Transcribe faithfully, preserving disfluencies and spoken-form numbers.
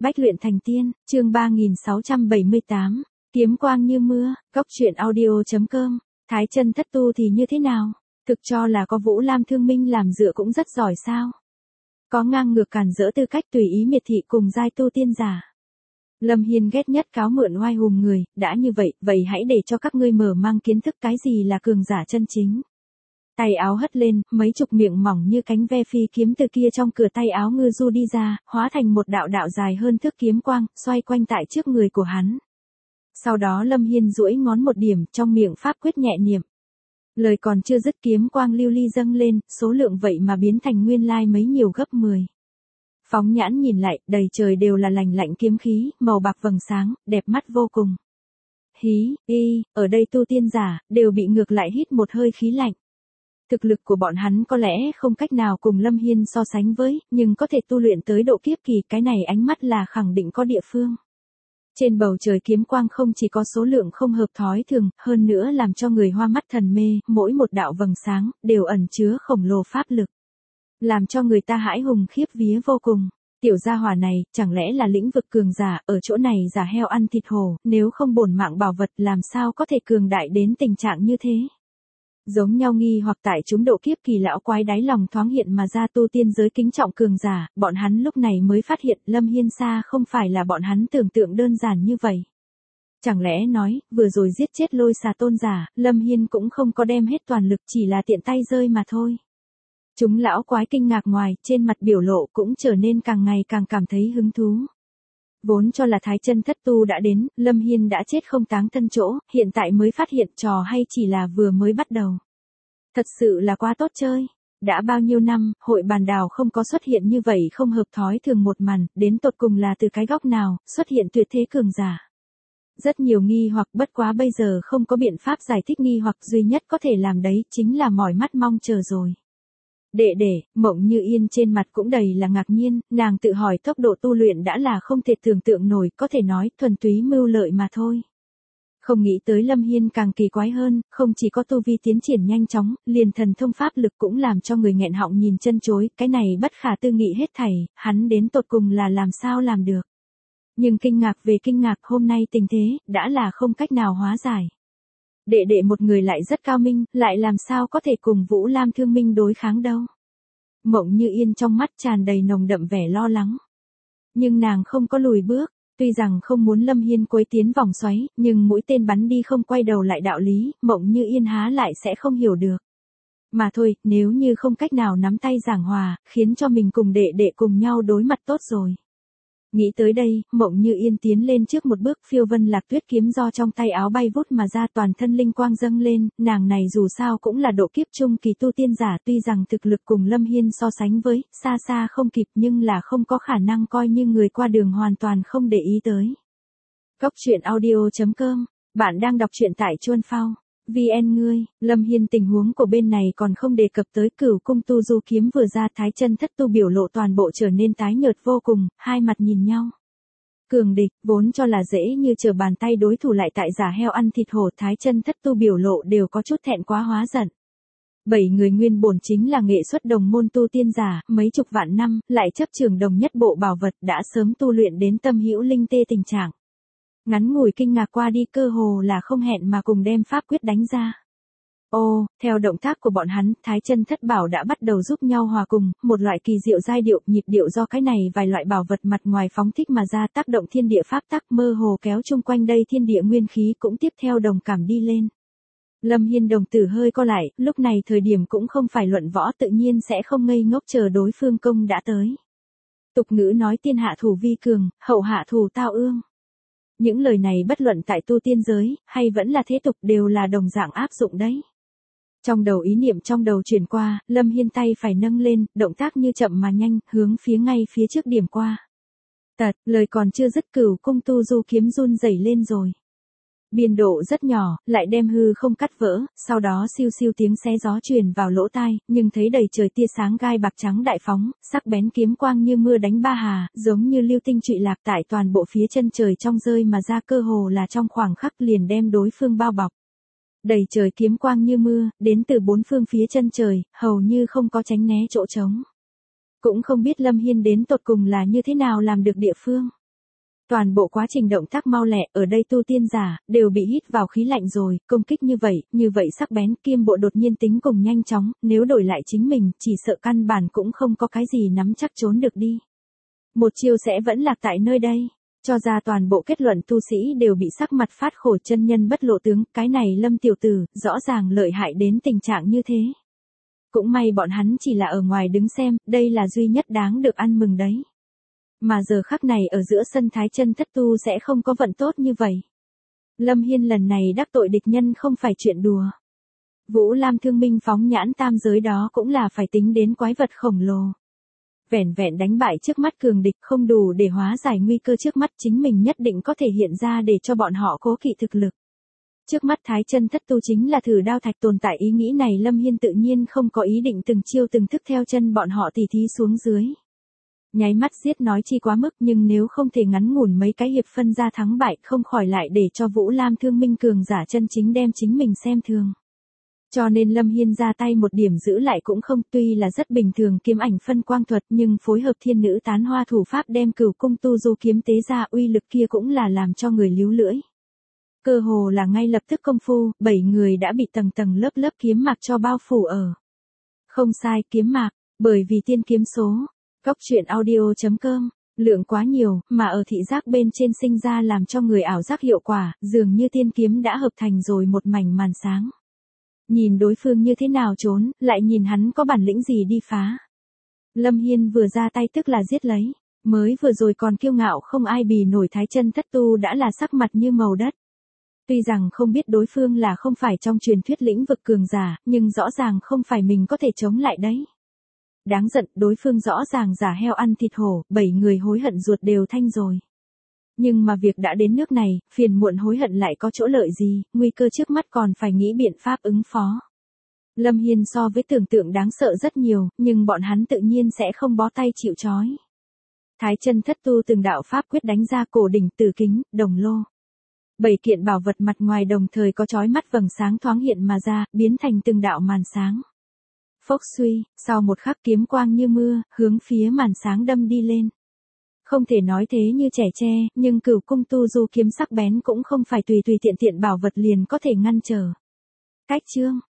Bách luyện thành tiên, chương ba nghìn sáu trăm bảy mươi tám, kiếm quang như mưa, góc truyện audio chấm com, Thái chân thất tu thì như thế nào? Thực cho là có Vũ Lam Thương Minh làm dựa cũng rất giỏi sao? Có ngang ngược cản rỡ tư cách tùy ý miệt thị cùng giai tu tiên giả. Lâm Hiên ghét nhất cáo mượn oai hùng người, đã như vậy, vậy hãy để cho các ngươi mở mang kiến thức cái gì là cường giả chân chính. Tay áo hất lên, mấy chục miệng mỏng như cánh ve phi kiếm từ kia trong cửa tay áo ngư du đi ra, hóa thành một đạo đạo dài hơn thước kiếm quang, xoay quanh tại trước người của hắn. Sau đó Lâm Hiên duỗi ngón một điểm, trong miệng pháp quyết nhẹ niệm. Lời còn chưa dứt kiếm quang lưu ly dâng lên, số lượng vậy mà biến thành nguyên lai mấy nhiều gấp mười. Phóng nhãn nhìn lại, đầy trời đều là lành lạnh kiếm khí, màu bạc vầng sáng, đẹp mắt vô cùng. Hí, y, ở đây tu tiên giả, đều bị ngược lại hít một hơi khí lạnh. Thực lực của bọn hắn có lẽ không cách nào cùng Lâm Hiên so sánh với, nhưng có thể tu luyện tới độ kiếp kỳ, cái này ánh mắt là khẳng định có địa phương. Trên bầu trời kiếm quang không chỉ có số lượng không hợp thói thường, hơn nữa làm cho người hoa mắt thần mê, mỗi một đạo vầng sáng, đều ẩn chứa khổng lồ pháp lực. Làm cho người ta hãi hùng khiếp vía vô cùng. Tiểu gia hỏa này, chẳng lẽ là lĩnh vực cường giả, ở chỗ này giả heo ăn thịt hổ, nếu không bổn mạng bảo vật làm sao có thể cường đại đến tình trạng như thế. Giống nhau nghi hoặc tại chúng độ kiếp kỳ lão quái đáy lòng thoáng hiện mà ra tu tiên giới kính trọng cường giả, bọn hắn lúc này mới phát hiện Lâm Hiên xa không phải là bọn hắn tưởng tượng đơn giản như vậy. Chẳng lẽ nói, vừa rồi giết chết lôi xà tôn giả, Lâm Hiên cũng không có đem hết toàn lực chỉ là tiện tay rơi mà thôi. Chúng lão quái kinh ngạc ngoài, trên mặt biểu lộ cũng trở nên càng ngày càng cảm thấy hứng thú. Vốn cho là Thái chân thất tu đã đến, Lâm Hiên đã chết không táng thân chỗ, hiện tại mới phát hiện trò hay chỉ là vừa mới bắt đầu. Thật sự là quá tốt chơi. Đã bao nhiêu năm, hội bàn đào không có xuất hiện như vậy không hợp thói thường một màn, đến tột cùng là từ cái góc nào, xuất hiện tuyệt thế cường giả. Rất nhiều nghi hoặc bất quá bây giờ không có biện pháp giải thích nghi hoặc duy nhất có thể làm đấy chính là mỏi mắt mong chờ rồi. Đệ đệ, Mộng Như Yên trên mặt cũng đầy là ngạc nhiên, nàng tự hỏi tốc độ tu luyện đã là không thể tưởng tượng nổi, có thể nói thuần túy mưu lợi mà thôi. Không nghĩ tới Lâm Hiên càng kỳ quái hơn, không chỉ có tu vi tiến triển nhanh chóng, liền thần thông pháp lực cũng làm cho người nghẹn họng nhìn chân chối, cái này bất khả tư nghị hết thảy, hắn đến tột cùng là làm sao làm được. Nhưng kinh ngạc về kinh ngạc, hôm nay tình thế, đã là không cách nào hóa giải. Đệ đệ một người lại rất cao minh, lại làm sao có thể cùng Vũ Lam Thương Minh đối kháng đâu. Mộng Như Yên trong mắt tràn đầy nồng đậm vẻ lo lắng. Nhưng nàng không có lùi bước, tuy rằng không muốn Lâm Hiên quấy tiến vòng xoáy, nhưng mũi tên bắn đi không quay đầu lại đạo lý, Mộng Như Yên há lại sẽ không hiểu được. Mà thôi, nếu như không cách nào nắm tay giảng hòa, khiến cho mình cùng đệ đệ cùng nhau đối mặt tốt rồi. Nghĩ tới đây, Mộng Như Yên tiến lên trước một bước, phiêu vân lạc tuyết kiếm do trong tay áo bay vút mà ra, toàn thân linh quang dâng lên, nàng này dù sao cũng là độ kiếp trung kỳ tu tiên giả, tuy rằng thực lực cùng Lâm Hiên so sánh với, xa xa không kịp nhưng là không có khả năng coi như người qua đường hoàn toàn không để ý tới. Góc truyện audio chấm com, bạn đang đọc truyện tại Chuan Phao. vê en ngươi, Lâm Hiên tình huống của bên này còn không đề cập tới, Cửu cung tu du kiếm vừa ra, Thái chân thất tu biểu lộ toàn bộ trở nên tái nhợt vô cùng, hai mặt nhìn nhau. Cường địch, vốn cho là dễ như trở bàn tay đối thủ lại tại giả heo ăn thịt hổ, Thái chân thất tu biểu lộ đều có chút thẹn quá hóa giận. Bảy người nguyên bổn chính là nghệ xuất đồng môn tu tiên giả, mấy chục vạn năm, lại chấp trường đồng nhất bộ bảo vật, đã sớm tu luyện đến tâm hữu linh tê tình trạng. Ngắn ngủi kinh ngạc qua đi, cơ hồ là không hẹn mà cùng đem pháp quyết đánh ra. Ô, theo động tác của bọn hắn, Thái chân thất bảo đã bắt đầu giúp nhau hòa cùng, một loại kỳ diệu giai điệu, nhịp điệu do cái này vài loại bảo vật mặt ngoài phóng thích mà ra, tác động thiên địa pháp tắc, mơ hồ kéo chung quanh đây thiên địa nguyên khí cũng tiếp theo đồng cảm đi lên. Lâm Hiên đồng tử hơi co lại, lúc này thời điểm cũng không phải luận võ, tự nhiên sẽ không ngây ngốc chờ đối phương công đã tới. Tục ngữ nói tiên hạ thủ vi cường, hậu hạ thủ tao ương. Những lời này bất luận tại tu tiên giới, hay vẫn là thế tục đều là đồng dạng áp dụng đấy. Trong đầu ý niệm trong đầu chuyển qua, Lâm Hiên tay phải nâng lên, động tác như chậm mà nhanh, hướng phía ngay phía trước điểm qua. Tật, lời còn chưa dứt, Cửu cung tu du kiếm run rẩy lên rồi. Biên độ rất nhỏ, lại đem hư không cắt vỡ, sau đó siêu siêu tiếng xé gió truyền vào lỗ tai, nhưng thấy đầy trời tia sáng gai bạc trắng đại phóng, sắc bén kiếm quang như mưa đánh ba hà, giống như lưu tinh trụy lạc tại toàn bộ phía chân trời trong rơi mà ra, cơ hồ là trong khoảng khắc liền đem đối phương bao bọc. Đầy trời kiếm quang như mưa, đến từ bốn phương phía chân trời, hầu như không có tránh né chỗ trống. Cũng không biết Lâm Hiên đến tột cùng là như thế nào làm được địa phương. Toàn bộ quá trình động tác mau lẹ, ở đây tu tiên giả, đều bị hít vào khí lạnh rồi, công kích như vậy, như vậy sắc bén, kim bộ đột nhiên tính cùng nhanh chóng, nếu đổi lại chính mình, chỉ sợ căn bản cũng không có cái gì nắm chắc trốn được đi. Một chiêu sẽ vẫn lạc tại nơi đây, cho ra toàn bộ kết luận tu sĩ đều bị sắc mặt phát khổ, chân nhân bất lộ tướng, cái này Lâm tiểu tử, rõ ràng lợi hại đến tình trạng như thế. Cũng may bọn hắn chỉ là ở ngoài đứng xem, đây là duy nhất đáng được ăn mừng đấy. Mà giờ khắc này ở giữa sân Thái Chân Thất Tu sẽ không có vận tốt như vậy. Lâm Hiên lần này đắc tội địch nhân không phải chuyện đùa. Vũ Lam Thương Minh phóng nhãn tam giới đó cũng là phải tính đến quái vật khổng lồ. Vẻn vẹn đánh bại trước mắt cường địch không đủ để hóa giải nguy cơ trước mắt, chính mình nhất định có thể hiện ra để cho bọn họ cố kỵ thực lực. Trước mắt Thái Chân Thất Tu chính là thử đao thạch tồn tại, ý nghĩ này Lâm Hiên tự nhiên không có ý định từng chiêu từng thức theo chân bọn họ tỉ thí xuống dưới. Nháy mắt giết nói chi quá mức, nhưng nếu không thể ngắn ngủn mấy cái hiệp phân ra thắng bại, không khỏi lại để cho Vũ Lam Thương Minh cường giả chân chính đem chính mình xem thường. Cho nên Lâm Hiên ra tay một điểm giữ lại cũng không, tuy là rất bình thường kiếm ảnh phân quang thuật, nhưng phối hợp thiên nữ tán hoa thủ pháp đem Cửu Cung Tu Du kiếm tế ra, uy lực kia cũng là làm cho người líu lưỡi. Cơ hồ là ngay lập tức công phu, bảy người đã bị tầng tầng lớp lớp kiếm mạc cho bao phủ ở. Không sai, kiếm mạc, bởi vì tiên kiếm số. Góc truyện audio chấm com, lượng quá nhiều, mà ở thị giác bên trên sinh ra làm cho người ảo giác hiệu quả, dường như tiên kiếm đã hợp thành rồi một mảnh màn sáng. Nhìn đối phương như thế nào trốn, lại nhìn hắn có bản lĩnh gì đi phá. Lâm Hiên vừa ra tay tức là giết lấy, mới vừa rồi còn kiêu ngạo không ai bì nổi Thái Chân Thất Tu đã là sắc mặt như màu đất. Tuy rằng không biết đối phương là không phải trong truyền thuyết lĩnh vực cường giả, nhưng rõ ràng không phải mình có thể chống lại đấy. Đáng giận, đối phương rõ ràng giả heo ăn thịt hổ, bảy người hối hận ruột đều thanh rồi. Nhưng mà việc đã đến nước này, phiền muộn hối hận lại có chỗ lợi gì, nguy cơ trước mắt còn phải nghĩ biện pháp ứng phó. Lâm Hiên so với tưởng tượng đáng sợ rất nhiều, nhưng bọn hắn tự nhiên sẽ không bó tay chịu trói. Thái Chân Thất Tu từng đạo pháp quyết đánh ra cổ đỉnh, tử kính, đồng lô. Bảy kiện bảo vật mặt ngoài đồng thời có chói mắt vầng sáng thoáng hiện mà ra, biến thành từng đạo màn sáng. Phốc suy, sau một khắc kiếm quang như mưa, hướng phía màn sáng đâm đi lên. Không thể nói thế như trẻ tre, nhưng Cửu Cung Tu Du kiếm sắc bén cũng không phải tùy tùy tiện tiện bảo vật liền có thể ngăn trở. Cách chương,